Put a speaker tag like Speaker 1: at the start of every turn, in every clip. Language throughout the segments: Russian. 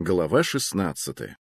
Speaker 1: Глава 16.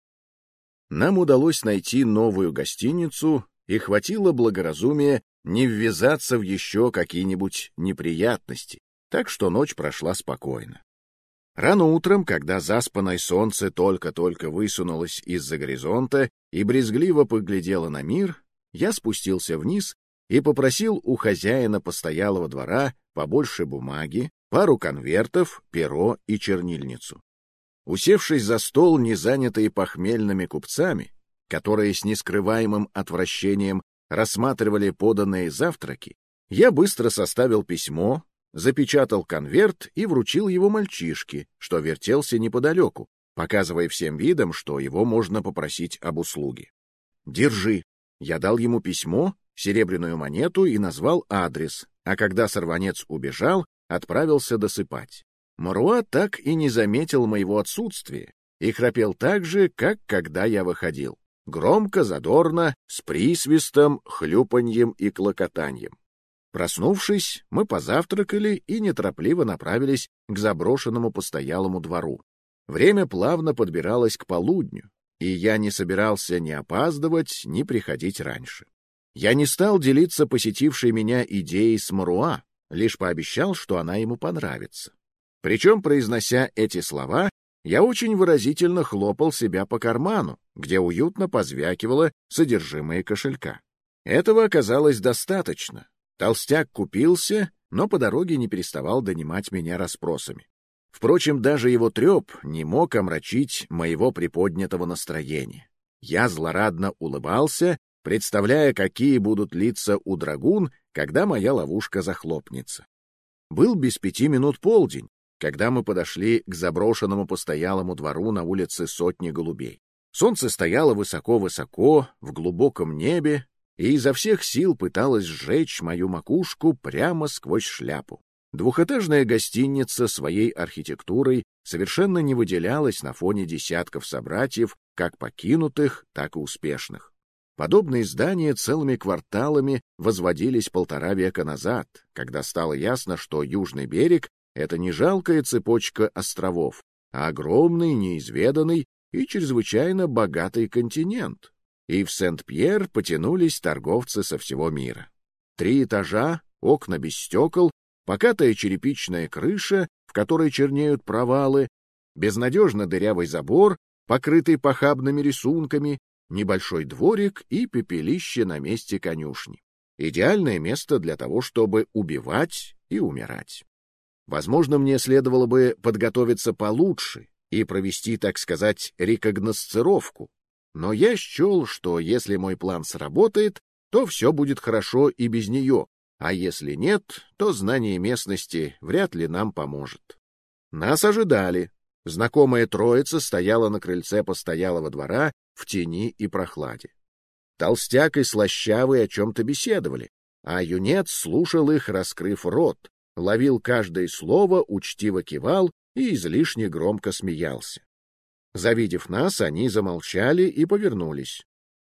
Speaker 1: Нам удалось найти новую гостиницу, и хватило благоразумия не ввязаться в еще какие-нибудь неприятности, так что ночь прошла спокойно. Рано утром, когда заспанное солнце только-только высунулось из-за горизонта и брезгливо поглядело на мир, я спустился вниз и попросил у хозяина постоялого двора побольше бумаги, пару конвертов, перо и чернильницу. Усевшись за стол, не занятые похмельными купцами, которые с нескрываемым отвращением рассматривали поданные завтраки, я быстро составил письмо, запечатал конверт и вручил его мальчишке, что вертелся неподалеку, показывая всем видом, что его можно попросить об услуге. «Держи». Я дал ему письмо, серебряную монету и назвал адрес, а когда сорванец убежал, отправился досыпать. Маруа так и не заметил моего отсутствия и храпел так же, как когда я выходил. Громко, задорно, с присвистом, хлюпаньем и клокотаньем. Проснувшись, мы позавтракали и неторопливо направились к заброшенному постоялому двору. Время плавно подбиралось к полудню, и я не собирался ни опаздывать, ни приходить раньше. Я не стал делиться посетившей меня идеей с Маруа, лишь пообещал, что она ему понравится. Причем, произнося эти слова, я очень выразительно хлопал себя по карману, где уютно позвякивало содержимое кошелька. Этого оказалось достаточно. Толстяк купился, но по дороге не переставал донимать меня расспросами. Впрочем, даже его треп не мог омрачить моего приподнятого настроения. Я злорадно улыбался, представляя, какие будут лица у драгун, когда моя ловушка захлопнется. Был без 5 минут полдень, когда мы подошли к заброшенному постоялому двору на улице Сотни Голубей. Солнце стояло высоко-высоко, в глубоком небе, и изо всех сил пыталось сжечь мою макушку прямо сквозь шляпу. Двухэтажная гостиница своей архитектурой совершенно не выделялась на фоне десятков собратьев, как покинутых, так и успешных. Подобные здания целыми кварталами возводились 1,5 века назад, когда стало ясно, что южный берег — это не жалкая цепочка островов, а огромный, неизведанный и чрезвычайно богатый континент. И в Сент-Пьер потянулись торговцы со всего мира. 3 этажа, окна без стекол, покатая черепичная крыша, в которой чернеют провалы, безнадежно дырявый забор, покрытый похабными рисунками, небольшой дворик и пепелище на месте конюшни. Идеальное место для того, чтобы убивать и умирать. Возможно, мне следовало бы подготовиться получше и провести, так сказать, рекогносцировку. Но я счел, что если мой план сработает, то все будет хорошо и без нее, а если нет, то знание местности вряд ли нам поможет. Нас ожидали. Знакомая троица стояла на крыльце постоялого двора в тени и прохладе. Толстяк и слащавый о чем-то беседовали, а юнец слушал их, раскрыв рот, ловил каждое слово, учтиво кивал и излишне громко смеялся. Завидев нас, они замолчали и повернулись.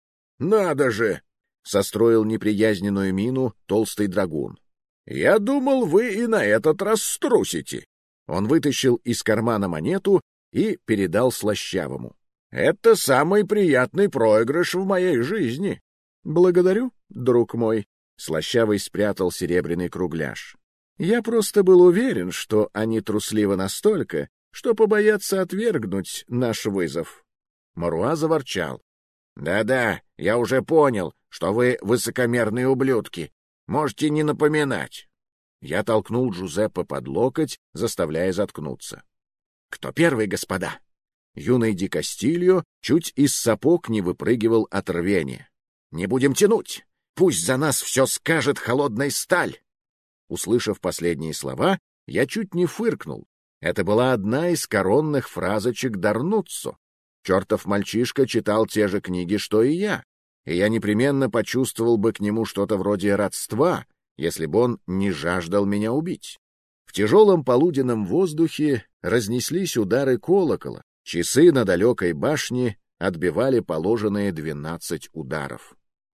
Speaker 1: — Надо же! — состроил неприязненную мину толстый драгун. — Я думал, вы и на этот раз струсите. Он вытащил из кармана монету и передал слащавому. — Это самый приятный проигрыш в моей жизни. — Благодарю, друг мой. Слащавый спрятал серебряный кругляш. Я просто был уверен, что они трусливы настолько, что побоятся отвергнуть наш вызов. Маруа заворчал. «Да-да, я уже понял, что вы высокомерные ублюдки. Можете не напоминать». Я толкнул Джузеппе под локоть, заставляя заткнуться. «Кто первый, господа?» Юный Ди Кастильо чуть из сапог не выпрыгивал от рвения. «Не будем тянуть! Пусть за нас все скажет холодная сталь!» Услышав последние слова, я чуть не фыркнул. Это была одна из коронных фразочек Дарнуццо. Чертов мальчишка читал те же книги, что и я непременно почувствовал бы к нему что-то вроде родства, если бы он не жаждал меня убить. В тяжелом полуденном воздухе разнеслись удары колокола, часы на далекой башне отбивали положенные 12 ударов.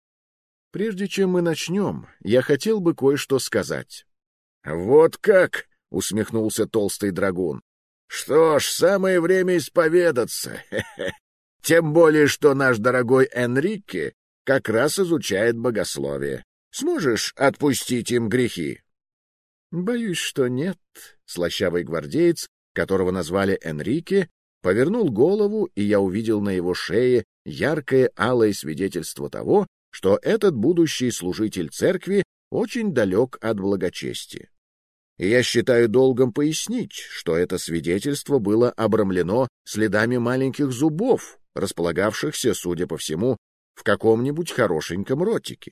Speaker 1: Прежде чем мы начнем, я хотел бы кое-что сказать. — Вот как! — усмехнулся толстый драгун. Что ж, самое время исповедаться. Тем более, что наш дорогой Энрике как раз изучает богословие. Сможешь отпустить им грехи? Боюсь, что нет. Слащавый гвардеец, которого назвали Энрике, повернул голову, и я увидел на его шее яркое алое свидетельство того, что этот будущий служитель церкви очень далек от благочестия. И я считаю долгом пояснить, что это свидетельство было обрамлено следами маленьких зубов, располагавшихся, судя по всему, в каком-нибудь хорошеньком ротике.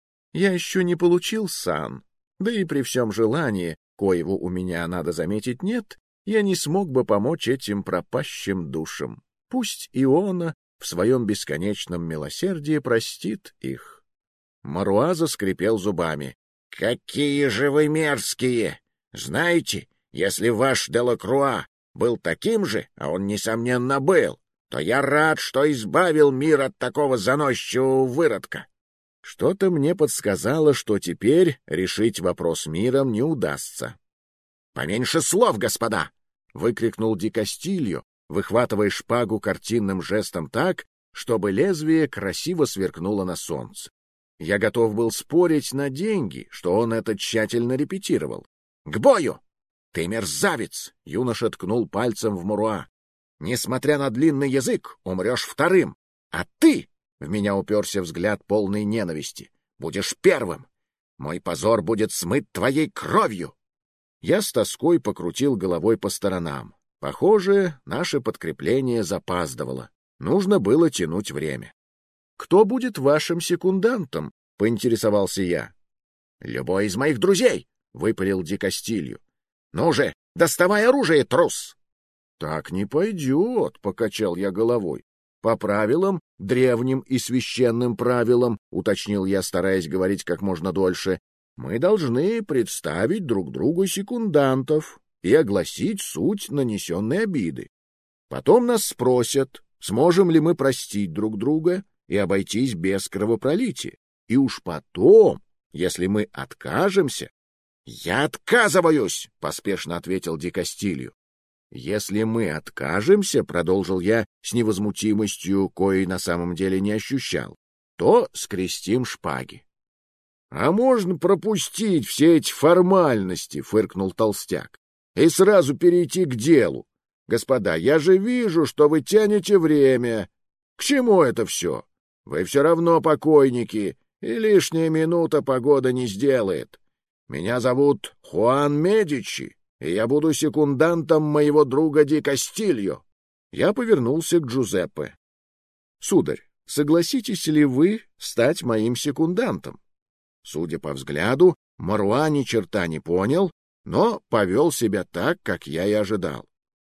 Speaker 1: Я еще не получил сан, да и при всем желании, коего у меня, надо заметить, нет, я не смог бы помочь этим пропащим душам. Пусть Иона в своем бесконечном милосердии простит их. Маруа заскрипел зубами. — Какие же вы мерзкие! Знаете, если ваш Делакруа был таким же, а он, несомненно, был, то я рад, что избавил мир от такого заносчивого выродка. Что-то мне подсказало, что теперь решить вопрос миром не удастся. — Поменьше слов, господа! — выкрикнул Ди Кастильо, выхватывая шпагу картинным жестом так, чтобы лезвие красиво сверкнуло на солнце. Я готов был спорить на деньги, что он это тщательно репетировал. — К бою! Ты мерзавец! — юноша ткнул пальцем в Маруа. — Несмотря на длинный язык, умрешь вторым. А ты, — в меня уперся взгляд полной ненависти, — будешь первым. Мой позор будет смыт твоей кровью. Я с тоской покрутил головой по сторонам. Похоже, наше подкрепление запаздывало. Нужно было тянуть время. — Кто будет вашим секундантом? — поинтересовался я. — Любой из моих друзей! — выпалил Ди Кастильо. — Ну же, доставай оружие, трус! — Так не пойдет, — покачал я головой. — По правилам, древним и священным правилам, — уточнил я, стараясь говорить как можно дольше, — мы должны представить друг другу секундантов и огласить суть нанесенной обиды. Потом нас спросят, сможем ли мы простить друг друга и обойтись без кровопролития. И уж потом, если мы откажемся... — Я отказываюсь! — поспешно ответил Ди Кастильо. — Если мы откажемся, — продолжил я с невозмутимостью, коей на самом деле не ощущал, — то скрестим шпаги. — А можно пропустить все эти формальности, — фыркнул толстяк, — и сразу перейти к делу. Господа, я же вижу, что вы тянете время. К чему это все? Вы все равно покойники, и лишняя минута погода не сделает. Меня зовут Хуан Медичи, и я буду секундантом моего друга Ди Кастильо. Я повернулся к Джузеппе. — Сударь, согласитесь ли вы стать моим секундантом? Судя по взгляду, Маруа ни черта не понял, но повел себя так, как я и ожидал.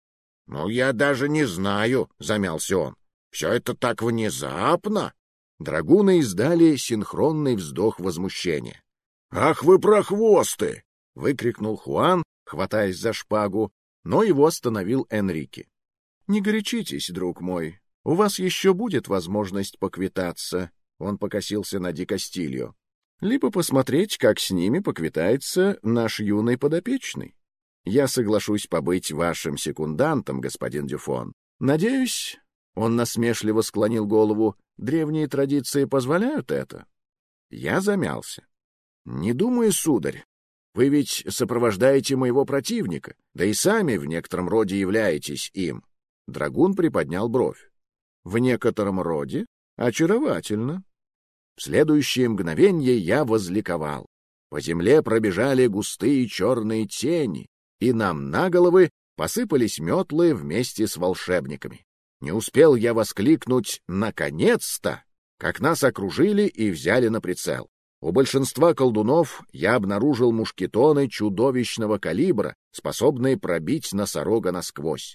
Speaker 1: — Ну, я даже не знаю, — замялся он. — Все это так внезапно. Драгуны издали синхронный вздох возмущения. — Ах вы прохвосты! — выкрикнул Хуан, хватаясь за шпагу, но его остановил Энрике. — Не горячитесь, друг мой, у вас еще будет возможность поквитаться, — он покосился на Ди Кастильо, — либо посмотреть, как с ними поквитается наш юный подопечный. Я соглашусь побыть вашим секундантом, господин Дюфон. Надеюсь, — он насмешливо склонил голову, — древние традиции позволяют это? Я замялся. — Не думаю, сударь. Вы ведь сопровождаете моего противника, да и сами в некотором роде являетесь им. Драгун приподнял бровь. — В некотором роде? Очаровательно. В следующее мгновенье я возликовал. По земле пробежали густые черные тени, и нам на головы посыпались метлы вместе с волшебниками. Не успел я воскликнуть «наконец-то!», как нас окружили и взяли на прицел. У большинства колдунов я обнаружил мушкетоны чудовищного калибра, способные пробить носорога насквозь.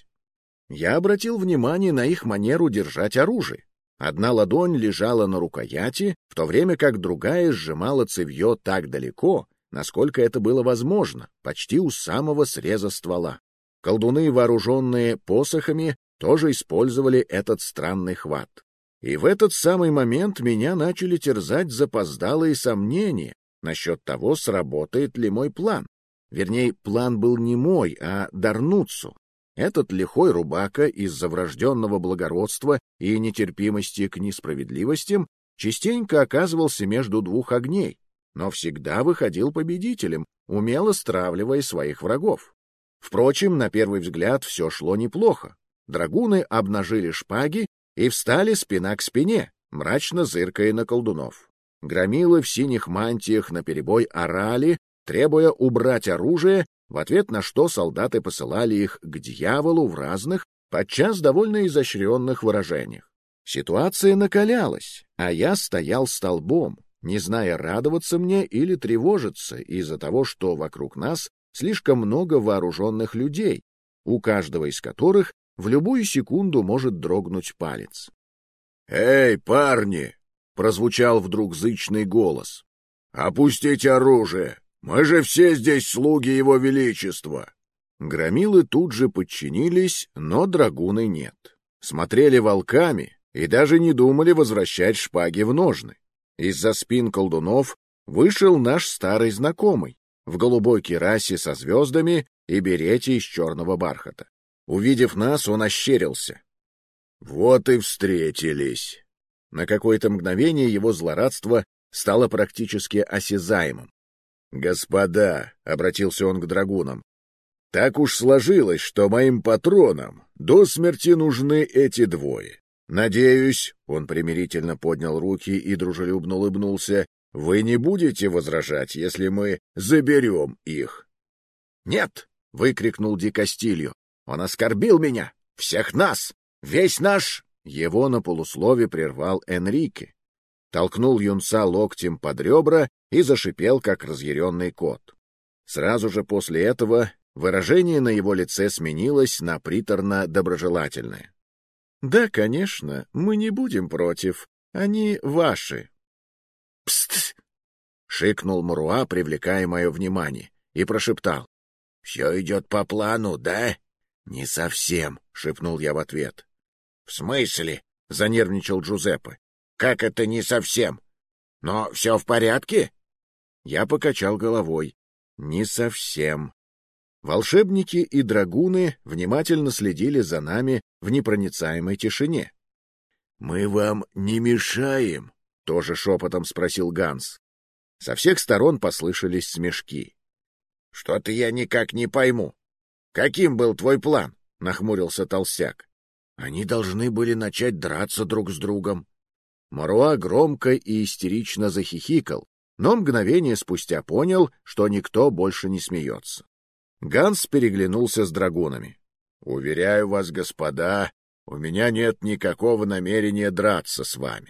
Speaker 1: Я обратил внимание на их манеру держать оружие. Одна ладонь лежала на рукояти, в то время как другая сжимала цевьё так далеко, насколько это было возможно, почти у самого среза ствола. Колдуны, вооруженные посохами, тоже использовали этот странный хват. И в этот самый момент меня начали терзать запоздалые сомнения насчет того, сработает ли мой план. Вернее, план был не мой, а Дарнуццо. Этот лихой рубака из-за врожденного благородства и нетерпимости к несправедливостям частенько оказывался между двух огней, но всегда выходил победителем, умело стравливая своих врагов. Впрочем, на первый взгляд все шло неплохо. Драгуны обнажили шпаги и встали спина к спине, мрачно зыркая на колдунов. Громилы в синих мантиях наперебой орали, требуя убрать оружие, в ответ на что солдаты посылали их к дьяволу в разных, подчас довольно изощренных выражениях. Ситуация накалялась, а я стоял столбом, не зная, радоваться мне или тревожиться из-за того, что вокруг нас слишком много вооруженных людей, у каждого из которых в любую секунду может дрогнуть палец. «Эй, парни!» — прозвучал вдруг зычный голос. «Опустите оружие! Мы же все здесь слуги его величества!» Громилы тут же подчинились, но драгуны нет. Смотрели волками и даже не думали возвращать шпаги в ножны. Из-за спин колдунов вышел наш старый знакомый в голубой кирасе со звездами и берете из черного бархата. Увидев нас, он ощерился. «Вот и встретились!» На какое-то мгновение его злорадство стало практически осязаемым. «Господа», — обратился он к драгунам, — «так уж сложилось, что моим патронам до смерти нужны эти двое. Надеюсь, — он примирительно поднял руки и дружелюбно улыбнулся, — вы не будете возражать, если мы заберем их?» «Нет!» — выкрикнул Ди Кастильо. «Он оскорбил меня! Всех нас! Весь наш...» Его на полуслове прервал Энрике. Толкнул юнца локтем под ребра и зашипел, как разъяренный кот. Сразу же после этого выражение на его лице сменилось на приторно-доброжелательное. «Да, конечно, мы не будем против. Они ваши». «Пст!» — шикнул Маруа, привлекая мое внимание, и прошептал. «Все идет по плану, да?» «Не совсем», — шепнул я в ответ. «В смысле?» — занервничал Джузеппе. «Как это не совсем? Но все в порядке?» Я покачал головой. «Не совсем». Волшебники и драгуны внимательно следили за нами в непроницаемой тишине. «Мы вам не мешаем?» — тоже шепотом спросил Ганс. Со всех сторон послышались смешки. «Что-то я никак не пойму. Каким был твой план?» — нахмурился толстяк. «Они должны были начать драться друг с другом». Маруа громко и истерично захихикал, но мгновение спустя понял, что никто больше не смеется. Ганс переглянулся с драгунами. «Уверяю вас, господа, у меня нет никакого намерения драться с вами».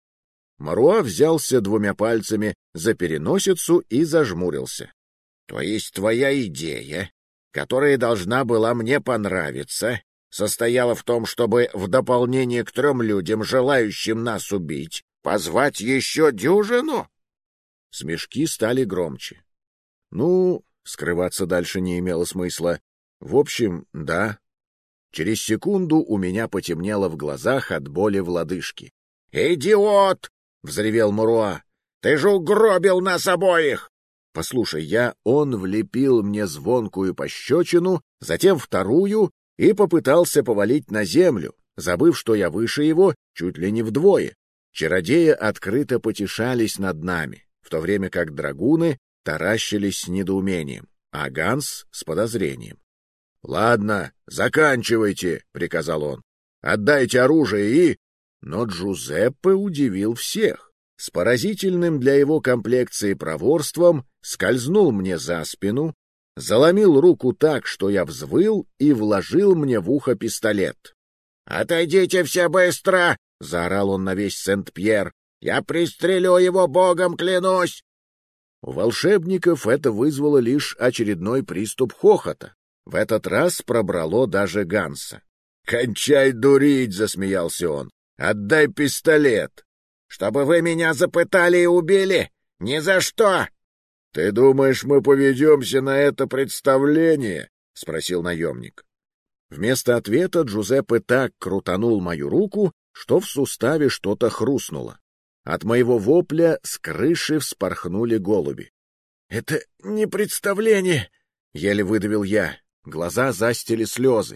Speaker 1: Маруа взялся двумя пальцами за переносицу и зажмурился. «То есть твоя идея, которая должна была мне понравиться, состояла в том, чтобы в дополнение к 3 людям, желающим нас убить, позвать еще дюжину?» Смешки стали громче. Ну, скрываться дальше не имело смысла. В общем, да. Через секунду у меня потемнело в глазах от боли в лодыжке. «Идиот!» — взревел Маруа. «Ты же угробил нас обоих!» Послушай, он влепил мне звонкую пощечину, затем вторую и попытался повалить на землю, забыв, что я выше его чуть ли не вдвое. Чародеи открыто потешались над нами, в то время как драгуны таращились с недоумением, а Ганс — с подозрением. «Ладно, заканчивайте», — приказал он. «Отдайте оружие и...» Но Джузеппе удивил всех. С поразительным для его комплекции проворством скользнул мне за спину, заломил руку так, что я взвыл, и вложил мне в ухо пистолет. «Отойдите все быстро!» — заорал он на весь Сент-Пьер. «Я пристрелю его, богом клянусь!» У волшебников это вызвало лишь очередной приступ хохота. В этот раз пробрало даже Ганса. «Кончай дурить!» — засмеялся он. «Отдай пистолет!» «Чтобы вы меня запытали и убили? Ни за что!» «Ты думаешь, мы поведемся на это представление?» — спросил наемник. Вместо ответа Джузеппе так крутанул мою руку, что в суставе что-то хрустнуло. От моего вопля с крыши вспорхнули голуби. «Это не представление!» — еле выдавил я. Глаза застили слезы.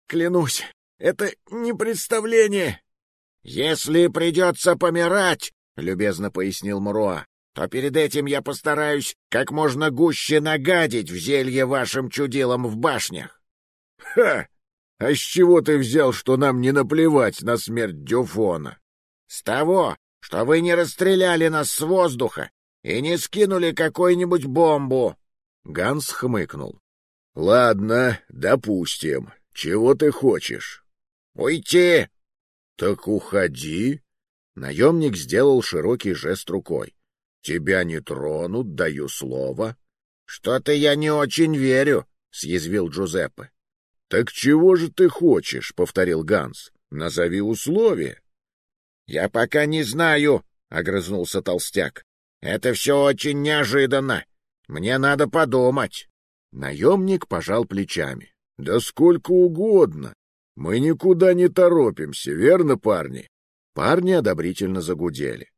Speaker 1: Клянусь, это не представление. — Если придется помирать, — любезно пояснил Муруа, — то перед этим я постараюсь как можно гуще нагадить в зелье вашим чудилам в башнях. — Ха! А с чего ты взял, что нам не наплевать на смерть Дюфона? — С того, что вы не расстреляли нас с воздуха и не скинули какую-нибудь бомбу. Ганс хмыкнул. — Ладно, допустим. Чего ты хочешь? — Уйти. — Так уходи. Наемник сделал широкий жест рукой. — Тебя не тронут, даю слово. — Что-то я не очень верю, — съязвил Джузеппе. — Так чего же ты хочешь? — повторил Ганс. — Назови условия. — Я пока не знаю, — огрызнулся толстяк. — Это все очень неожиданно. Мне надо подумать. Наемник пожал плечами. — Да сколько угодно. Мы никуда не торопимся, верно, парни? Парни одобрительно загудели.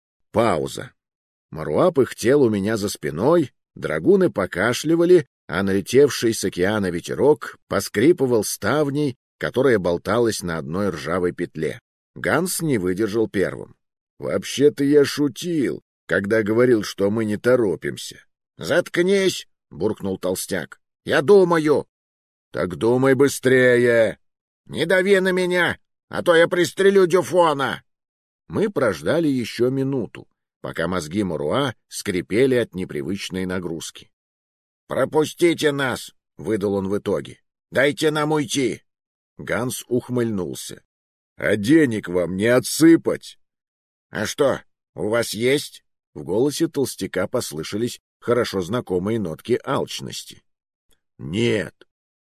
Speaker 1: Пауза. Маруа пыхтел у меня за спиной, драгуны покашливали, а налетевший с океана ветерок поскрипывал ставней, которая болталась на одной ржавой петле. Ганс не выдержал первым. — Вообще-то я шутил, когда говорил, что мы не торопимся. — Заткнись! — буркнул толстяк. — Я думаю. — Так думай быстрее! — Не дави на меня, а то я пристрелю Дюфона! Мы прождали еще минуту, пока мозги Муруа скрипели от непривычной нагрузки. — Пропустите нас! — выдал он в итоге. — Дайте нам уйти! Ганс ухмыльнулся. — А денег вам не отсыпать? — А что, у вас есть? В голосе толстяка послышались хорошо знакомые нотки алчности. — Нет.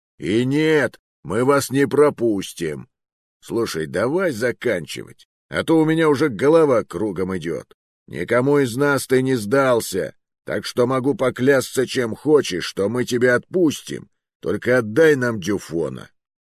Speaker 1: И нет, мы вас не пропустим. Слушай, давай заканчивать, а то у меня уже голова кругом идет. Никому из нас ты не сдался, так что могу поклясться чем хочешь, что мы тебя отпустим. Только отдай нам Дюфона.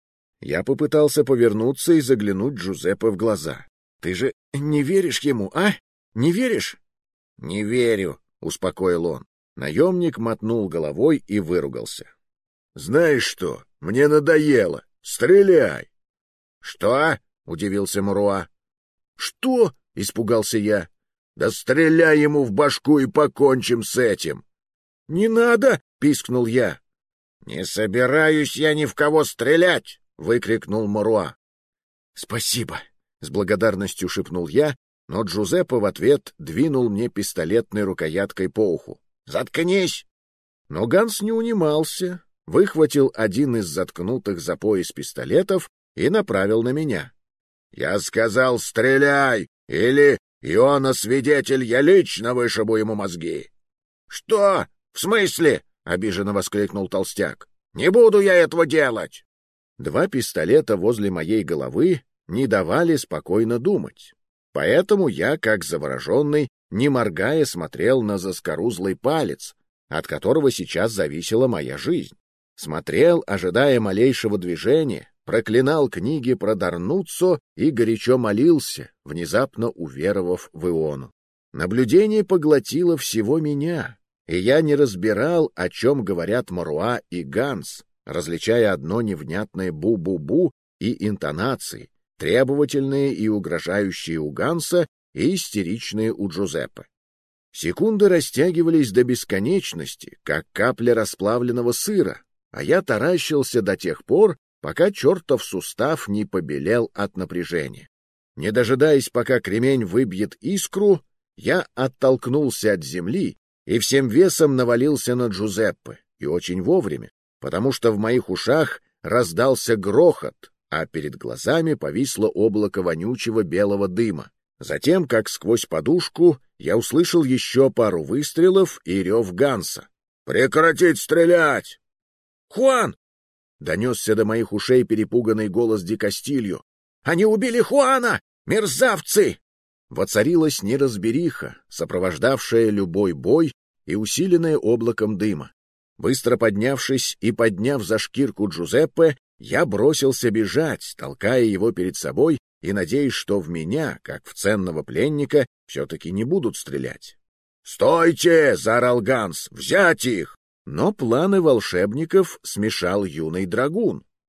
Speaker 1: Я попытался повернуться и заглянуть Джузеппе в глаза. — Ты же не веришь ему, а? Не веришь? — Не верю, — успокоил он. Наемник мотнул головой и выругался. — Знаешь что, мне надоело. Стреляй! — Что? — удивился Муруа. — Что? — испугался я. — Да стреляй ему в башку и покончим с этим. — Не надо! — пискнул я. — Не собираюсь я ни в кого стрелять! — выкрикнул Муруа. — Спасибо! — с благодарностью шепнул я, но Джузеппе в ответ двинул мне пистолетной рукояткой по уху. — Заткнись! Но Ганс не унимался, выхватил один из заткнутых за пояс пистолетов и направил на меня. — Я сказал, стреляй! Или, Иоанна-свидетель, я лично вышибу ему мозги! — Что? В смысле? — обиженно воскликнул толстяк. — Не буду я этого делать! Два пистолета возле моей головы не давали спокойно думать. Поэтому я, как завороженный, не моргая, смотрел на заскорузлый палец, от которого сейчас зависела моя жизнь. Смотрел, ожидая малейшего движения, проклинал книги про Дарнуццо и горячо молился, внезапно уверовав в Иону. Наблюдение поглотило всего меня, и я не разбирал, о чем говорят Муруа и Ганс, различая одно невнятное «бу-бу-бу» и интонации, требовательные и угрожающие у Ганса и истеричные у Джузеппе. Секунды растягивались до бесконечности, как капля расплавленного сыра, а я таращился до тех пор, пока чертов сустав не побелел от напряжения. Не дожидаясь, пока кремень выбьет искру, я оттолкнулся от земли и всем весом навалился на Джузеппе, и очень вовремя, потому что в моих ушах раздался грохот, а перед глазами повисло облако вонючего белого дыма. Затем, как сквозь подушку, я услышал еще пару выстрелов и рев Ганса. «Прекратить стрелять!» «Хуан!» — донесся до моих ушей перепуганный голос Ди Кастильо. «Они убили Хуана! Мерзавцы!» Воцарилась неразбериха, сопровождавшая любой бой и усиленная облаком дыма. Быстро поднявшись и подняв за шкирку Джузеппе, я бросился бежать, толкая его перед собой и надеясь, что в меня, как в ценного пленника, все-таки не будут стрелять. «Стойте!» — заорал Ганс. «Взять их!» Но планы волшебников смешал юный драгун.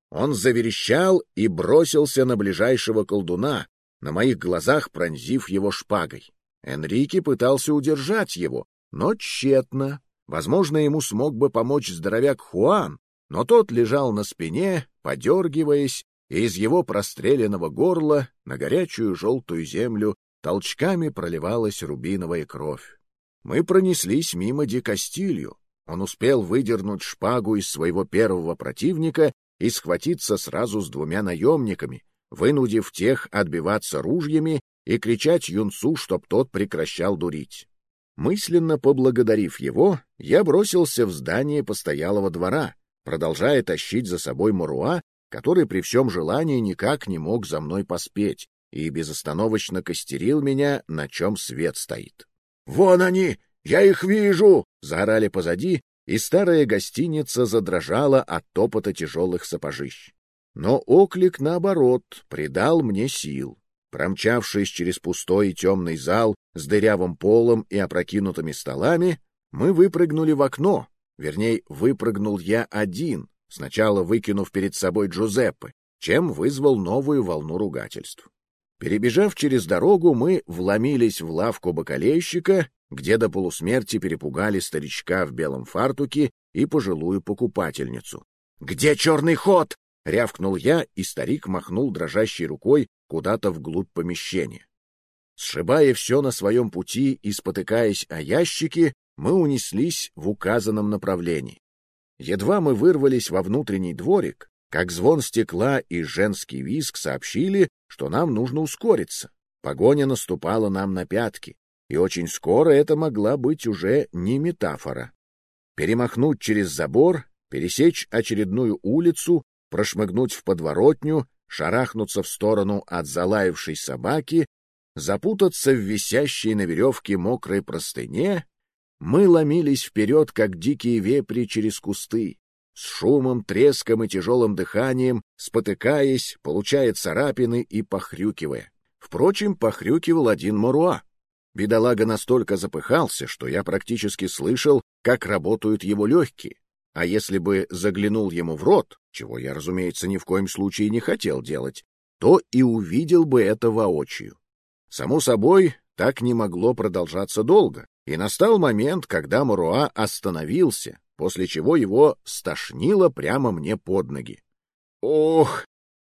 Speaker 1: Он заверещал и бросился на ближайшего колдуна, на моих глазах пронзив его шпагой. Энрике пытался удержать его, но тщетно. Возможно, ему смог бы помочь здоровяк Хуан, но тот лежал на спине, подергиваясь, и из его простреленного горла на горячую желтую землю толчками проливалась рубиновая кровь. Мы пронеслись мимо Ди Кастилью. Он успел выдернуть шпагу из своего первого противника и схватиться сразу с двумя наемниками, вынудив тех отбиваться ружьями и кричать юнцу, чтоб тот прекращал дурить. Мысленно поблагодарив его, я бросился в здание постоялого двора, продолжая тащить за собой Моруа, который при всем желании никак не мог за мной поспеть и безостановочно костерил меня, на чем свет стоит. «Вон они! Я их вижу!» — заорали позади, и старая гостиница задрожала от топота тяжелых сапожищ. Но оклик, наоборот, придал мне сил. Промчавшись через пустой и темный зал с дырявым полом и опрокинутыми столами, мы выпрыгнули в окно, вернее, выпрыгнул я один, сначала выкинув перед собой Джузеппе, чем вызвал новую волну ругательств. Перебежав через дорогу, мы вломились в лавку бакалейщика, где до полусмерти перепугали старичка в белом фартуке и пожилую покупательницу. «Где черный ход?» — рявкнул я, и старик махнул дрожащей рукой куда-то вглубь помещения. Сшибая все на своем пути и спотыкаясь о ящики, мы унеслись в указанном направлении. Едва мы вырвались во внутренний дворик, как звон стекла и женский визг сообщили, что нам нужно ускориться. Погоня наступала нам на пятки, и очень скоро это могла быть уже не метафора. Перемахнуть через забор, пересечь очередную улицу, прошмыгнуть в подворотню, шарахнуться в сторону от залаявшей собаки, запутаться в висящей на веревке мокрой простыне, мы ломились вперед, как дикие вепри через кусты, с шумом, треском и тяжелым дыханием, спотыкаясь, получая царапины и похрюкивая. Впрочем, похрюкивал один Моруа. Бедолага настолько запыхался, что я практически слышал, как работают его легкие, а если бы заглянул ему в рот, чего я, разумеется, ни в коем случае не хотел делать, то и увидел бы это воочию. Само собой, так не могло продолжаться долго, и настал момент, когда Моруа остановился, после чего его стошнило прямо мне под ноги. «Ох!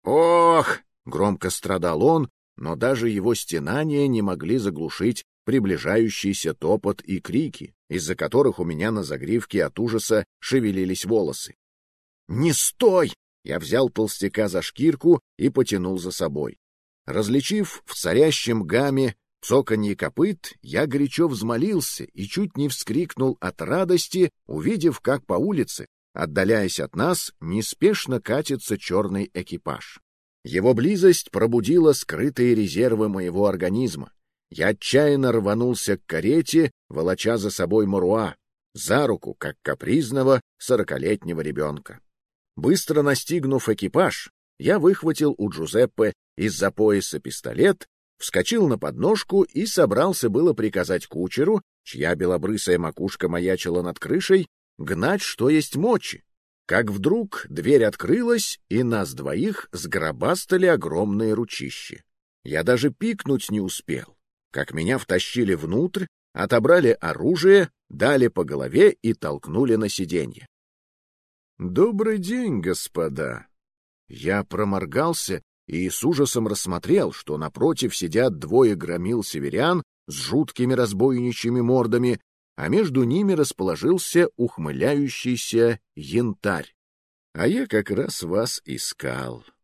Speaker 1: Ох!» — громко страдал он, но даже его стенания не могли заглушить приближающийся топот и крики, из-за которых у меня на загривке от ужаса шевелились волосы. «Не стой!» — я взял толстяка за шкирку и потянул за собой. Различив в царящем гамме цоканье копыт, я горячо взмолился и чуть не вскрикнул от радости, увидев, как по улице, отдаляясь от нас, неспешно катится черный экипаж. Его близость пробудила скрытые резервы моего организма. Я отчаянно рванулся к карете, волоча за собой Моруа, за руку, как капризного 40-летнего ребенка. Быстро настигнув экипаж, я выхватил у Джузеппе из-за пояса пистолет, вскочил на подножку и собрался было приказать кучеру, чья белобрысая макушка маячила над крышей, гнать что есть мочи. Как вдруг дверь открылась, и нас двоих сгробастали огромные ручищи. Я даже пикнуть не успел, как меня втащили внутрь, отобрали оружие, дали по голове и толкнули на сиденье. «Добрый день, господа!» Я проморгался и с ужасом рассмотрел, что напротив сидят двое громил-северян с жуткими разбойничьими мордами, а между ними расположился ухмыляющийся янтарь. А я как раз вас искал.